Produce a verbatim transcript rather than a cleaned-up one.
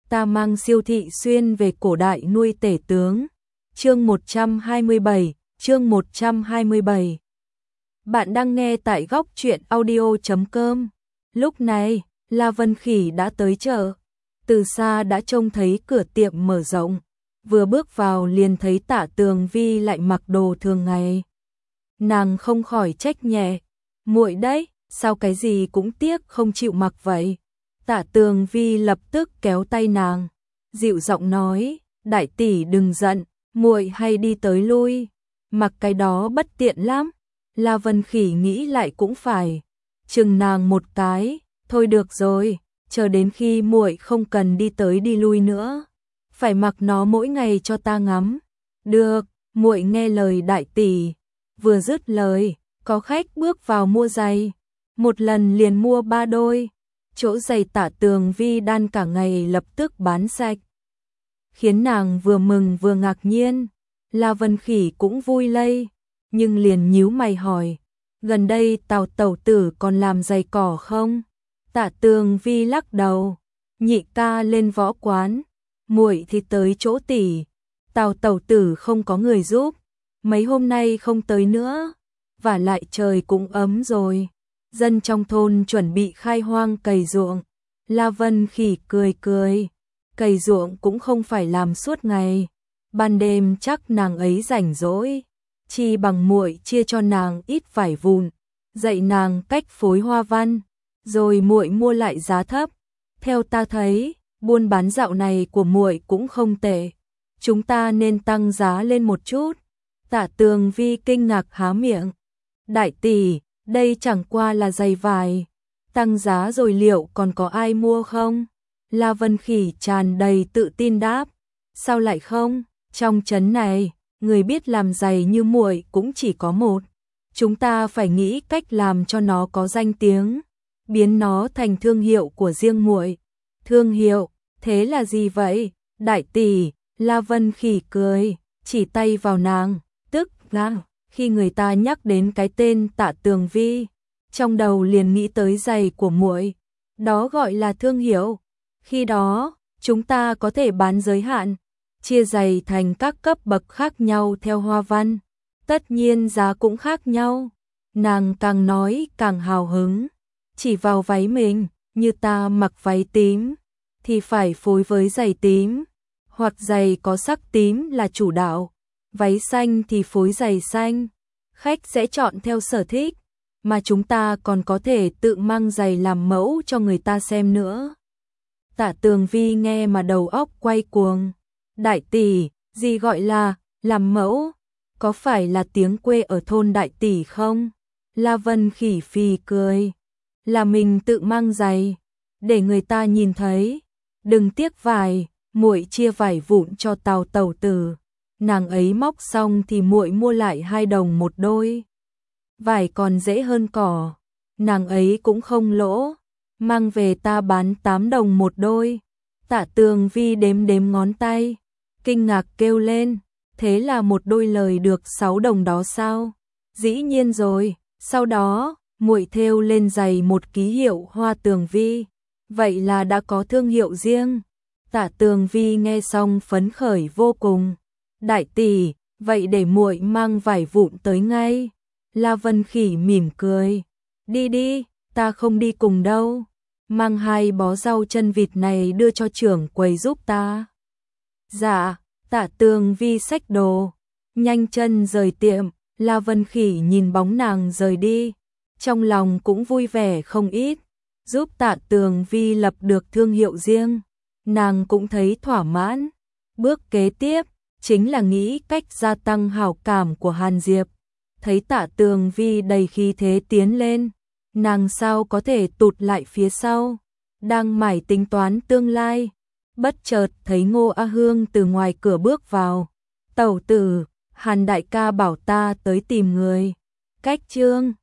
ta mang Siêu Thị Xuyên về cổ đại nuôi tể tướng. Chương một trăm hai mươi bảy, chương một trăm hai mươi bảy. Bạn đang nghe tại góc truyện audio chấm com. Lúc này, La Vân Khỉ đã tới chợ. Từ xa đã trông thấy cửa tiệm mở rộng, vừa bước vào liền thấy Tạ Tường Vi lại mặc đồ thường ngày. Nàng không khỏi trách nhẹ, muội đấy, sao cái gì cũng tiếc không chịu mặc vậy? Tạ Tường Vi lập tức kéo tay nàng, dịu giọng nói, đại tỷ đừng giận, muội hay đi tới lui, mặc cái đó bất tiện lắm. La Vân Khỉ nghĩ lại cũng phải, chừng nàng một cái, thôi được rồi, chờ đến khi muội không cần đi tới đi lui nữa, phải mặc nó mỗi ngày cho ta ngắm. Được, muội nghe lời đại tỷ. Vừa dứt lời, có khách bước vào mua giày, một lần liền mua ba đôi. Chỗ giày Tạ Tường Vi đan cả ngày lập tức bán sạch, khiến nàng vừa mừng vừa ngạc nhiên. La Vân Khỉ cũng vui lây, nhưng liền nhíu mày hỏi, gần đây Tào tẩu tử còn làm giày cỏ không? Tạ Tường Vi lắc đầu, nhị ca lên võ quán, muội thì tới chỗ tỷ. Tào tẩu tử không có người giúp, mấy hôm nay không tới nữa, vả lại trời cũng ấm rồi. Dân trong thôn chuẩn bị khai hoang cày ruộng. La Vân Khỉ cười cười, cày ruộng cũng không phải làm suốt ngày, ban đêm chắc nàng ấy rảnh rỗi, chi bằng muội chia cho nàng ít vải vụn, dạy nàng cách phối hoa văn, rồi muội mua lại giá thấp. Theo ta thấy, buôn bán dạo này của muội cũng không tệ, chúng ta nên tăng giá lên một chút. Tạ Tường Vi kinh ngạc há miệng, đại tỷ, đây chẳng qua là giày vải, tăng giá rồi liệu còn có ai mua không? La Vân Khỉ tràn đầy tự tin đáp, sao lại không? Trong trấn này, người biết làm giày như muội cũng chỉ có một. Chúng ta phải nghĩ cách làm cho nó có danh tiếng, biến nó thành thương hiệu của riêng muội. Thương hiệu, thế là gì vậy? Đại tỷ, La Vân Khỉ cười, chỉ tay vào nàng, tức là khi người ta nhắc đến cái tên Tạ Tường Vi, trong đầu liền nghĩ tới giày của muội, đó gọi là thương hiệu. Khi đó, chúng ta có thể bán giới hạn, chia giày thành các cấp bậc khác nhau theo hoa văn, tất nhiên giá cũng khác nhau. Nàng càng nói càng hào hứng, chỉ vào váy mình, như ta mặc váy tím thì phải phối với giày tím, hoặc giày có sắc tím là chủ đạo, váy xanh thì phối giày xanh. Khách sẽ chọn theo sở thích, mà chúng ta còn có thể tự mang giày làm mẫu cho người ta xem nữa. Tạ Tường Vi nghe mà đầu óc quay cuồng. Đại tỷ, gì gọi là làm mẫu? Có phải là tiếng quê ở thôn đại tỷ không? La Vân Khỉ phì cười, là mình tự mang giày, để người ta nhìn thấy. Đừng tiếc vải, muội chia vải vụn cho Tào tẩu tử. Nàng ấy móc xong thì muội mua lại hai đồng một đôi. Vải còn dễ hơn cỏ, nàng ấy cũng không lỗ, mang về ta bán tám đồng một đôi. Tạ Tường Vi đếm đếm ngón tay, kinh ngạc kêu lên, thế là một đôi lời được sáu đồng đó sao? Dĩ nhiên rồi, sau đó, muội thêu lên giày một ký hiệu Hoa Tường Vi, vậy là đã có thương hiệu riêng. Tạ Tường Vi nghe xong phấn khởi vô cùng. Đại tỷ, vậy để muội mang vải vụn tới ngay. La Vân Khỉ mỉm cười, đi đi, ta không đi cùng đâu, mang hai bó rau chân vịt này đưa cho trưởng quầy giúp ta. Dạ. Tạ Tường Vi xách đồ, nhanh chân rời tiệm. La Vân Khỉ nhìn bóng nàng rời đi, trong lòng cũng vui vẻ không ít, giúp Tạ Tường Vi lập được thương hiệu riêng, nàng cũng thấy thỏa mãn. Bước kế tiếp chính là nghĩ cách gia tăng hảo cảm của Hàn Diệp. Thấy Tạ Tường Vi đầy khí thế tiến lên, nàng sao có thể tụt lại phía sau, đang mải tính toán tương lai, bất chợt thấy Ngô A Hương từ ngoài cửa bước vào. Tẩu tử, Hàn đại ca bảo ta tới tìm người. Cách chương